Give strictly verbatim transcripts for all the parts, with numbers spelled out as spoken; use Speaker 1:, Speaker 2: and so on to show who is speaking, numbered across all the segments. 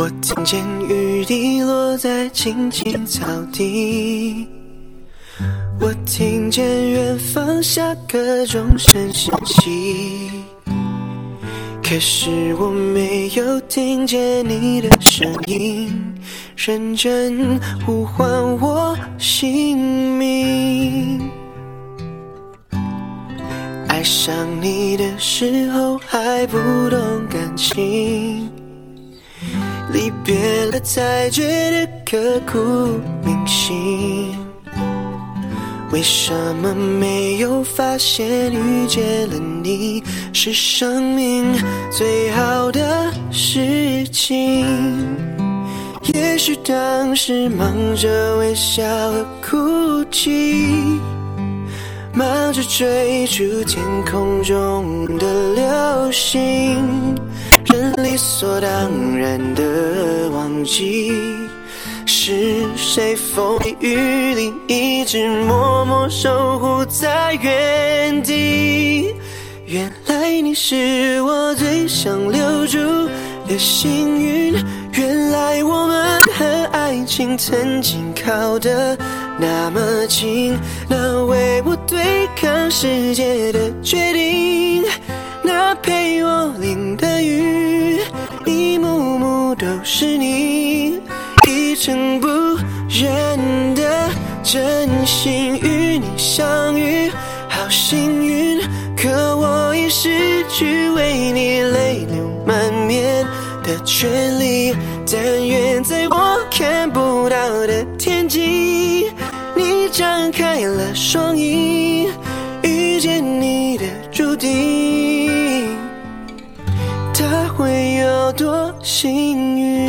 Speaker 1: 我听见雨滴落在青青草地，我听见远方下课钟声响起，可是我没有听见你的声音，认真呼唤我姓名。爱上你的时候还不懂感情，离别了才觉得刻骨铭心。为什么没有发现遇见了你是生命最好的事情？也许当时忙着微笑和哭泣，忙着追逐天空中的流星，人理所当然的忘记是谁风里雨里一直默默守护在原地。原来你是我最想留住的幸运，原来我们和爱情曾经靠得那么近，那为我对抗世界的决定，那陪我淋的雨，一幕幕都是你，一尘不染的真心与你相遇，好幸运，可我已失去为你泪流满面的权利。但愿在我看不到的天际，你张开了双翼，遇见你的注定，他会有多幸运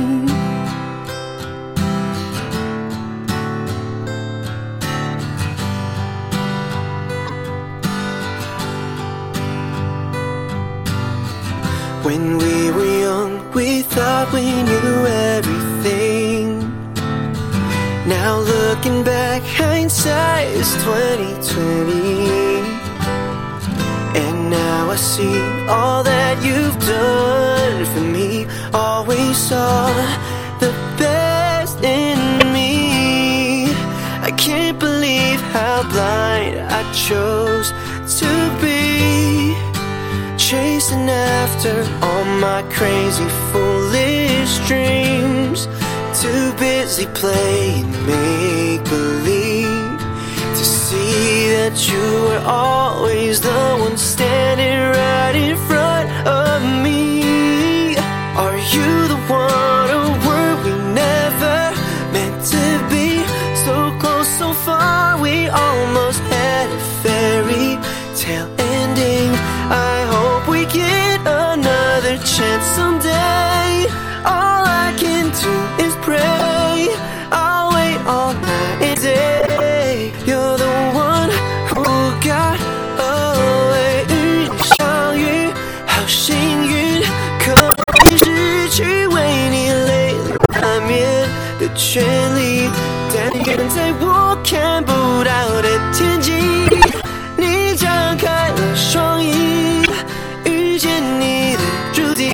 Speaker 1: ？When we were young, we thought we knew everything. Now looking back, hindsight is twenty twenty. And now I see all that you've done for me. Always saw the best in me. I can't believe how blind I chose to be, chasing after all my crazy foolish dreams, too busy playing make-believe to see that you were always the one standing right in front of me. Are you the one, or were we never meant to be? So close, so far, we almost had a fairy tale ending. I hope we get another chance someday. All I can do is pray. I'll wait all night and day. You're the one who got away. 与你相遇，好幸运，可以失去为你泪流满面的权利。但愿在我看不到的天际，你张开了双翼，遇见你的注定，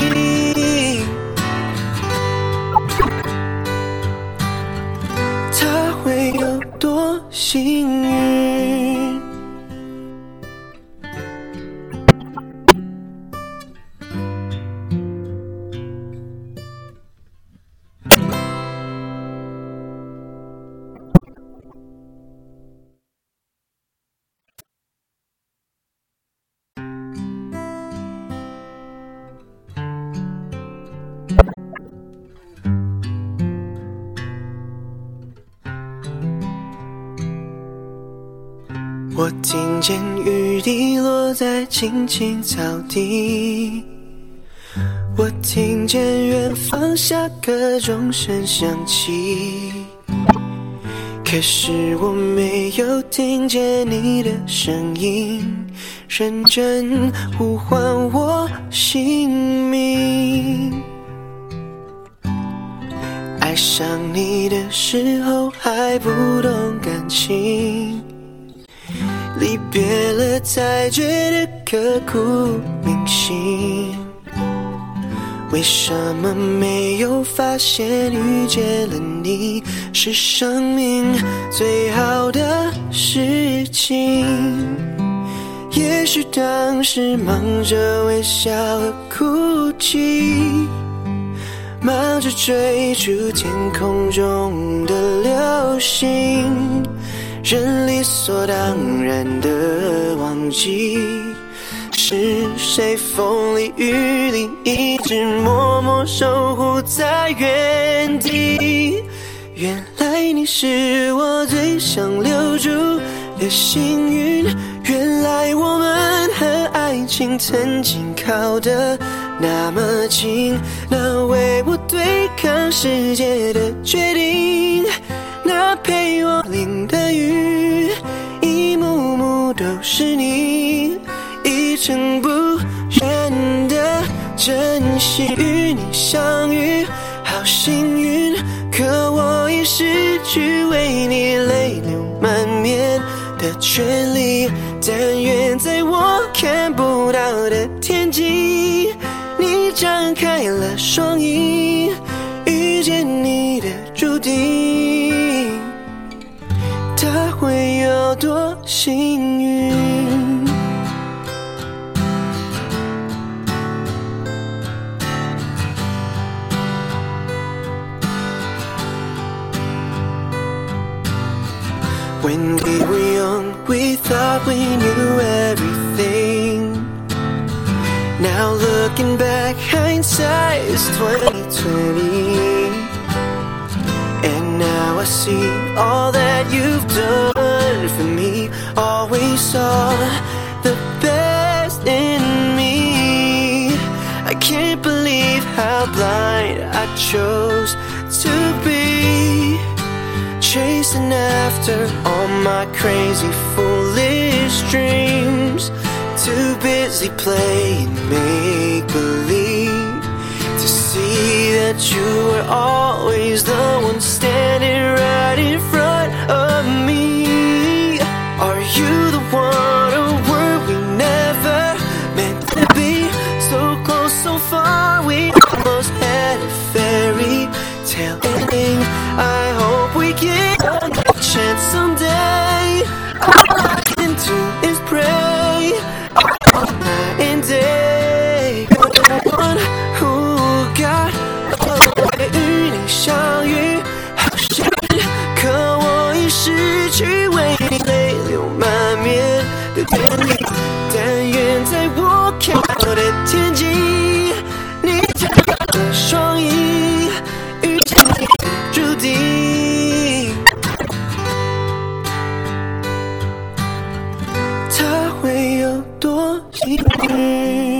Speaker 1: 他会有多幸运？我听见雨滴落在青青草地，我听见远方下课钟声响起，可是我没有听见你的声音，认真呼唤我姓名。爱上你的时候还不懂感情，离别了才觉得刻骨铭心。 为什么没有发现遇见了你是生命最好的事情？也许当时忙着微笑和哭泣，忙着追逐天空中的流星，人理所当然的忘记是谁风里雨里一直默默守护在原地。原来你是我最想留住的幸运，原来我们和爱情曾经靠得那么近，那为我对抗世界的决定，那陪我淋的雨，一幕幕都是你，一尘不染的珍惜。与你相遇好幸运，可我已失去为你泪流满面的权利。但愿在我看不到的天际，你张开了双翼，遇见你的注定，他会有多幸运。When we were young, we thought we knew everything. Now looking back, hindsight is twenty twenty. And now I see all that you've done for me. Always saw the best in me. I can't believe how blind I chose to be, chasing after all my crazy foolish dreams, too busy playing make-believe to see that you were always the one standing right in front of me. Are you the one, or were we never meant to be? So close, so far, we almost had a fairy tale ending. I hope we get a chance someday. All I can do is pray all night and day. The one who got away. 与你相遇好幸运，可我已失去为你泪流满面的权利。但愿在我看到的天际，你张开了双翼，遇见你的注定，他会有多幸运。